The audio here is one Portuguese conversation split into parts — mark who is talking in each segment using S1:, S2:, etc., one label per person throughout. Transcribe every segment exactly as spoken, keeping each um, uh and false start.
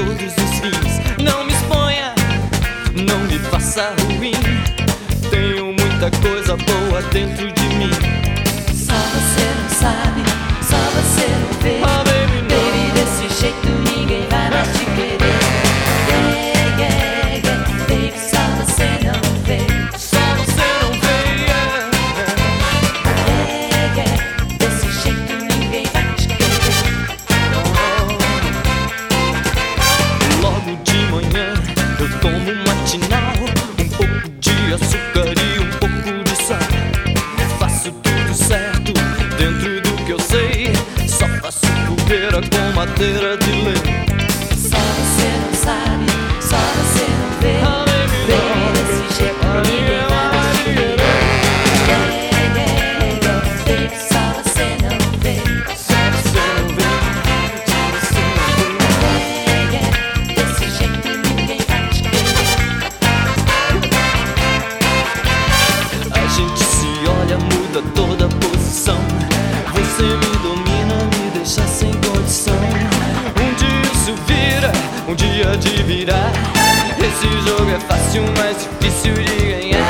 S1: todos os fins. Não me exponha, não me faça ruim. Tenho muita coisa boa dentro de mim.
S2: Só você não sabe, só você não vê.
S1: Ah, baby, não.
S2: Baby, desse jeito ninguém vai mais te querer. Yeah, yeah, yeah. Baby, só você não vê.
S1: Só você não vê, yeah.
S2: Yeah, yeah. Desse jeito ninguém vai te querer.
S1: Logo de manhã eu tomo um matinal, um pouco de açúcar e um pouco de sal. Faço tudo certo dentro do que eu sei. Só faço fogueira com madeira de lei.
S2: Só você não sabe, só você não vê.
S1: Ah, baby,
S2: Baby, desse jeito ninguém vai mais te querer. Yeah, yeah, yeah. Baby, só você não vê.
S1: Só você não vê, só você não vê.
S2: Yeah, yeah. Desse jeito ninguém vai te querer.
S1: A gente se olha, muda toda a posição. Você me domina, me deixa sem condição. Um dia isso vira, um dia de virar. Esse jogo é fácil, mas difícil de ganhar.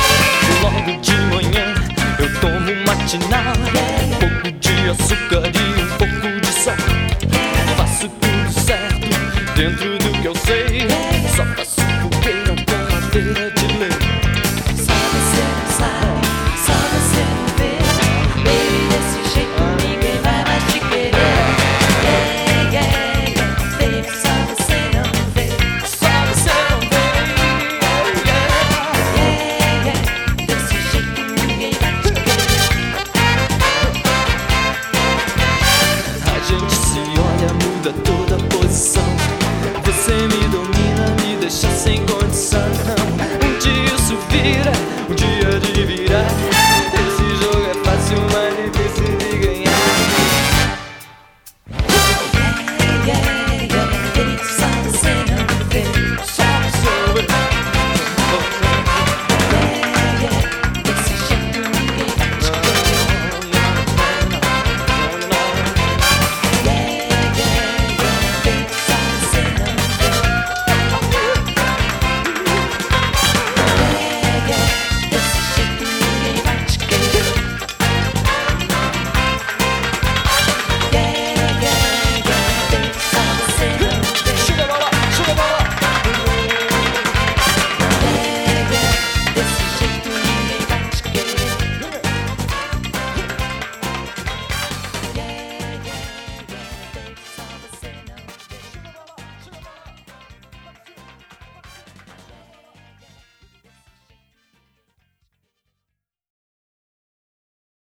S1: Logo de manhã eu tomo um matinal, um pouco de açúcar e